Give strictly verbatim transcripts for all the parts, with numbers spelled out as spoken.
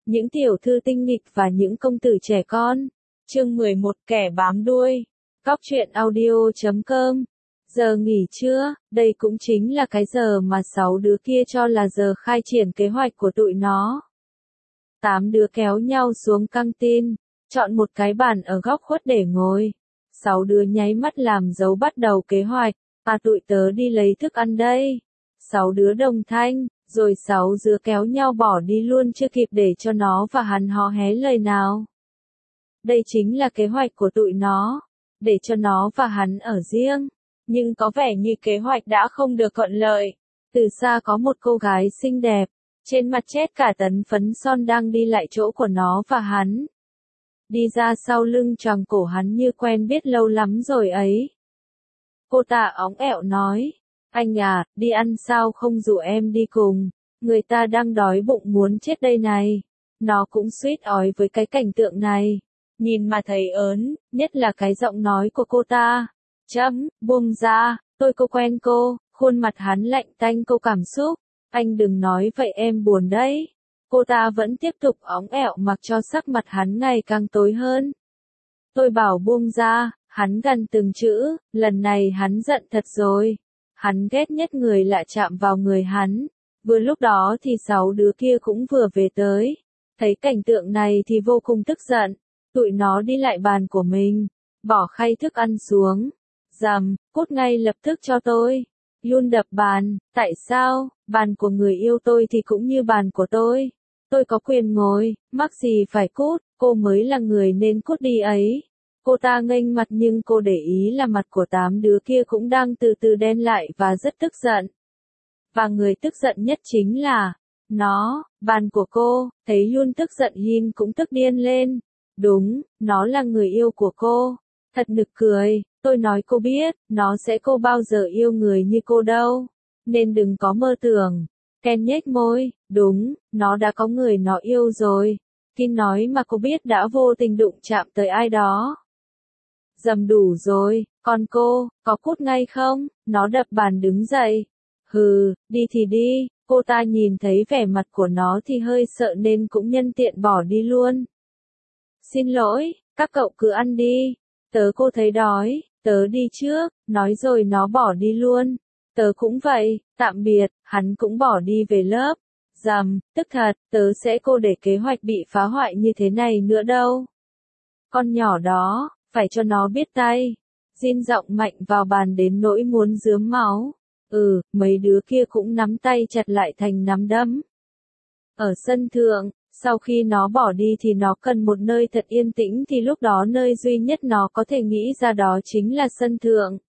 những tiểu thư tinh nghịch và những công tử trẻ con. Chương mười một Kẻ bám đuôi. Cóc truyện audio chấm com. Giờ nghỉ trưa, đây cũng chính là cái giờ mà sáu đứa kia cho là giờ khai triển kế hoạch của tụi nó. Tám đứa kéo nhau xuống căng tin, chọn một cái bàn ở góc khuất để ngồi. Sáu đứa nháy mắt làm dấu bắt đầu kế hoạch, à tụi tớ đi lấy thức ăn đây. Sáu đứa đồng thanh, rồi sáu đứa kéo nhau bỏ đi luôn chưa kịp để cho nó và hắn hò hé lời nào. Đây chính là kế hoạch của tụi nó, để cho nó và hắn ở riêng. Nhưng có vẻ như kế hoạch đã không được thuận lợi. Từ xa có một cô gái xinh đẹp, trên mặt chết cả tấn phấn son đang đi lại chỗ của nó và hắn. Đi ra sau lưng choàng cổ hắn như quen biết lâu lắm rồi ấy. Cô ta óng ẹo nói, anh à, đi ăn sao không rủ em đi cùng, người ta đang đói bụng muốn chết đây này. Nó cũng suýt ói với cái cảnh tượng này, nhìn mà thấy ớn, nhất là cái giọng nói của cô ta. Chấm, buông ra, tôi cô quen cô, khuôn mặt hắn lạnh tanh cô cảm xúc. Anh đừng nói vậy em buồn đấy. Cô ta vẫn tiếp tục óng ẹo mặc cho sắc mặt hắn ngày càng tối hơn. Tôi bảo buông ra, hắn gằn từng chữ, lần này hắn giận thật rồi. Hắn ghét nhất người lạ chạm vào người hắn. Vừa lúc đó thì sáu đứa kia cũng vừa về tới. Thấy cảnh tượng này thì vô cùng tức giận. Tụi nó đi lại bàn của mình, bỏ khay thức ăn xuống. Dầm, cút ngay lập tức cho tôi. Yun đập bàn, tại sao, bàn của người yêu tôi thì cũng như bàn của tôi. Tôi có quyền ngồi, mắc gì phải cút, cô mới là người nên cút đi ấy. Cô ta nghênh mặt nhưng cô để ý là mặt của tám đứa kia cũng đang từ từ đen lại và rất tức giận. Và người tức giận nhất chính là, nó, bàn của cô. Thấy Yun tức giận Yin cũng tức điên lên. Đúng, nó là người yêu của cô. Thật nực cười, tôi nói cô biết, nó sẽ cô bao giờ yêu người như cô đâu. Nên đừng có mơ tưởng. Ken nhếch môi, đúng, nó đã có người nó yêu rồi. Kin nói mà cô biết đã vô tình đụng chạm tới ai đó. Dầm đủ rồi, còn cô, có cút ngay không? Nó đập bàn đứng dậy. Hừ, đi thì đi, cô ta nhìn thấy vẻ mặt của nó thì hơi sợ nên cũng nhân tiện bỏ đi luôn. Xin lỗi, các cậu cứ ăn đi. Tớ cô thấy đói, tớ đi trước, nói rồi nó bỏ đi luôn. Tớ cũng vậy, tạm biệt, hắn cũng bỏ đi về lớp. Dầm, tức thật, tớ sẽ cô để kế hoạch bị phá hoại như thế này nữa đâu. Con nhỏ đó, phải cho nó biết tay. Jin giọng mạnh vào bàn đến nỗi muốn rướm máu. Ừ, mấy đứa kia cũng nắm tay chặt lại thành nắm đấm. Ở sân thượng, sau khi nó bỏ đi thì nó cần một nơi thật yên tĩnh thì lúc đó nơi duy nhất nó có thể nghĩ ra đó chính là sân thượng.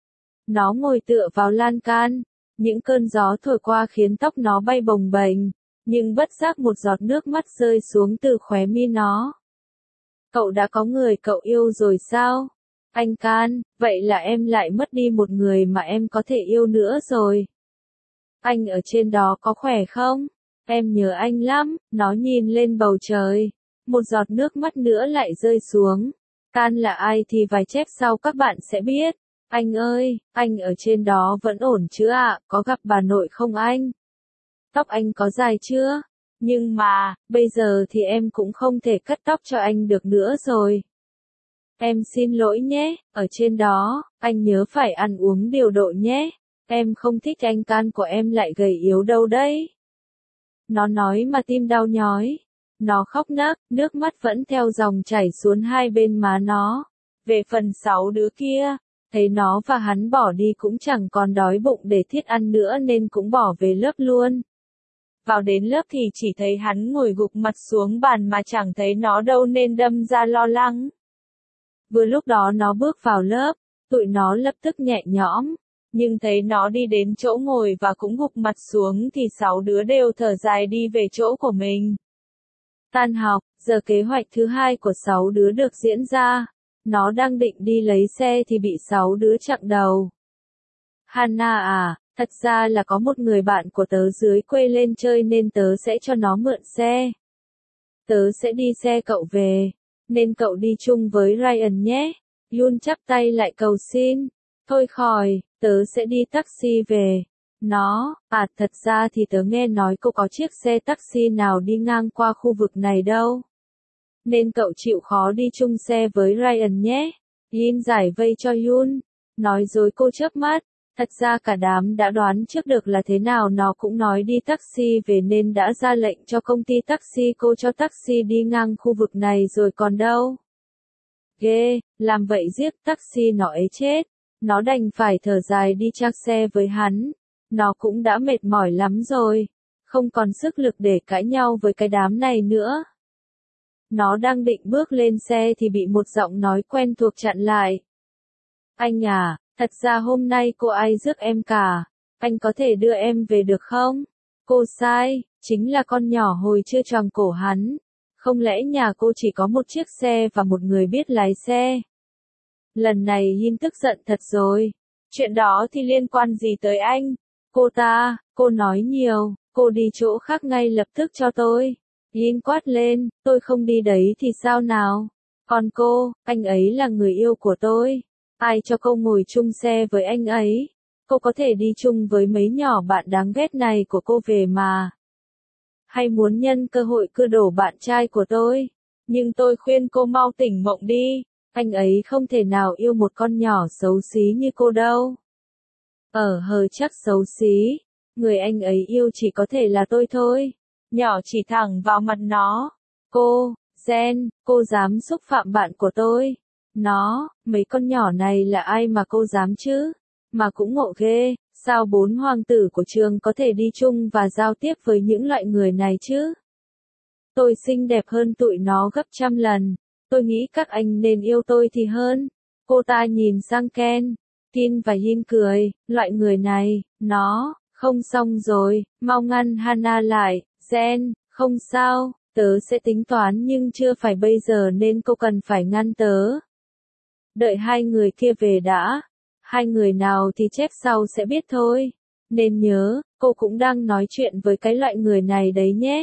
Nó ngồi tựa vào lan can, những cơn gió thổi qua khiến tóc nó bay bồng bềnh, nhưng bất giác một giọt nước mắt rơi xuống từ khóe mi nó. Cậu đã có người cậu yêu rồi sao? Anh Can, vậy là em lại mất đi một người mà em có thể yêu nữa rồi. Anh ở trên đó có khỏe không? Em nhớ anh lắm, nó nhìn lên bầu trời. Một giọt nước mắt nữa lại rơi xuống. Can là ai thì vài chép sau các bạn sẽ biết. Anh ơi, anh ở trên đó vẫn ổn chứ ạ, có gặp bà nội không anh? Tóc anh có dài chưa? Nhưng mà, bây giờ thì em cũng không thể cắt tóc cho anh được nữa rồi. Em xin lỗi nhé, ở trên đó, anh nhớ phải ăn uống điều độ nhé. Em không thích anh Can của em lại gầy yếu đâu đấy. Nó nói mà tim đau nhói. Nó khóc nấc, nước mắt vẫn theo dòng chảy xuống hai bên má nó. Về phần sáu đứa kia, thấy nó và hắn bỏ đi cũng chẳng còn đói bụng để thiết ăn nữa nên cũng bỏ về lớp luôn. Vào đến lớp thì chỉ thấy hắn ngồi gục mặt xuống bàn mà chẳng thấy nó đâu nên đâm ra lo lắng. Vừa lúc đó nó bước vào lớp, tụi nó lập tức nhẹ nhõm. Nhưng thấy nó đi đến chỗ ngồi và cũng gục mặt xuống thì sáu đứa đều thở dài đi về chỗ của mình. Tan học, giờ kế hoạch thứ hai của sáu đứa được diễn ra. Nó đang định đi lấy xe thì bị sáu đứa chặn đầu. Hana à, thật ra là có một người bạn của tớ dưới quê lên chơi nên tớ sẽ cho nó mượn xe. Tớ sẽ đi xe cậu về, nên cậu đi chung với Ryan nhé. Yun chắp tay lại cầu xin. Thôi khỏi, tớ sẽ đi taxi về. Nó, à thật ra thì tớ nghe nói cô có chiếc xe taxi nào đi ngang qua khu vực này đâu. Nên cậu chịu khó đi chung xe với Ryan nhé. Yin giải vây cho Yun. Nói dối cô chớp mắt. Thật ra cả đám đã đoán trước được là thế nào nó cũng nói đi taxi về nên đã ra lệnh cho công ty taxi cô cho taxi đi ngang khu vực này rồi còn đâu. Ghê, làm vậy giết taxi nó ấy chết. Nó đành phải thở dài đi trác xe với hắn. Nó cũng đã mệt mỏi lắm rồi. Không còn sức lực để cãi nhau với cái đám này nữa. Nó đang định bước lên xe thì bị một giọng nói quen thuộc chặn lại. Anh à, thật ra hôm nay cô ai rước em cả. Anh có thể đưa em về được không? Cô sai, chính là con nhỏ hồi chưa tròn cổ hắn. Không lẽ nhà cô chỉ có một chiếc xe và một người biết lái xe? Lần này Yin tức giận thật rồi. Chuyện đó thì liên quan gì tới anh? Cô ta, cô nói nhiều, cô đi chỗ khác ngay lập tức cho tôi. Yin quát lên, tôi không đi đấy thì sao nào? Còn cô, anh ấy là người yêu của tôi. Ai cho cô ngồi chung xe với anh ấy? Cô có thể đi chung với mấy nhỏ bạn đáng ghét này của cô về mà. Hay muốn nhân cơ hội cưa đổ bạn trai của tôi? Nhưng tôi khuyên cô mau tỉnh mộng đi. Anh ấy không thể nào yêu một con nhỏ xấu xí như cô đâu. Ở hờ chắc xấu xí. Người anh ấy yêu chỉ có thể là tôi thôi. Nhỏ chỉ thẳng vào mặt nó. Cô, Jen, cô dám xúc phạm bạn của tôi. Nó, mấy con nhỏ này là ai mà cô dám chứ? Mà cũng ngộ ghê, sao bốn hoàng tử của trường có thể đi chung và giao tiếp với những loại người này chứ? Tôi xinh đẹp hơn tụi nó gấp trăm lần. Tôi nghĩ các anh nên yêu tôi thì hơn. Cô ta nhìn sang Ken, Kin và Yin cười, loại người này, nó, không xong rồi, mau ngăn Hana lại, Jen, không sao, tớ sẽ tính toán nhưng chưa phải bây giờ nên cô cần phải ngăn tớ. Đợi hai người kia về đã. Hai người nào thì chép sau sẽ biết thôi. Nên nhớ, cô cũng đang nói chuyện với cái loại người này đấy nhé.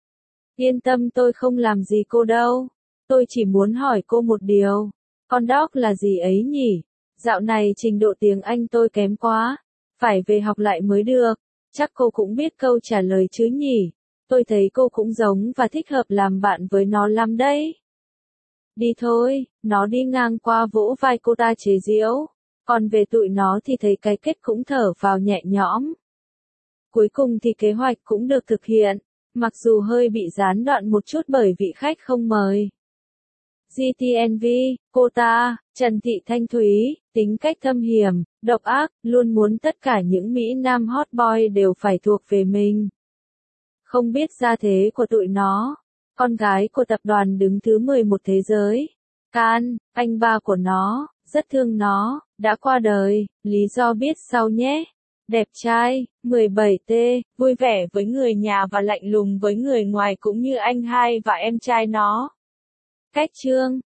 Yên tâm tôi không làm gì cô đâu. Tôi chỉ muốn hỏi cô một điều. Con dog là gì ấy nhỉ? Dạo này trình độ tiếng Anh tôi kém quá. Phải về học lại mới được. Chắc cô cũng biết câu trả lời chứ nhỉ? Tôi thấy cô cũng giống và thích hợp làm bạn với nó lắm đấy. Đi thôi, nó đi ngang qua vỗ vai cô ta chế giễu. Còn về tụi nó thì thấy cái kết cũng thở vào nhẹ nhõm. Cuối cùng thì kế hoạch cũng được thực hiện, mặc dù hơi bị gián đoạn một chút bởi vị khách không mời. giê tê en vê, cô ta, Trần Thị Thanh Thúy, tính cách thâm hiểm, độc ác, luôn muốn tất cả những Mỹ Nam hot boy đều phải thuộc về mình. Không biết gia thế của tụi nó, con gái của tập đoàn đứng thứ mười một thế giới. Can, anh ba của nó, rất thương nó, đã qua đời, lý do biết sau nhé. Đẹp trai, mười bảy T, vui vẻ với người nhà và lạnh lùng với người ngoài cũng như anh hai và em trai nó. Cách chương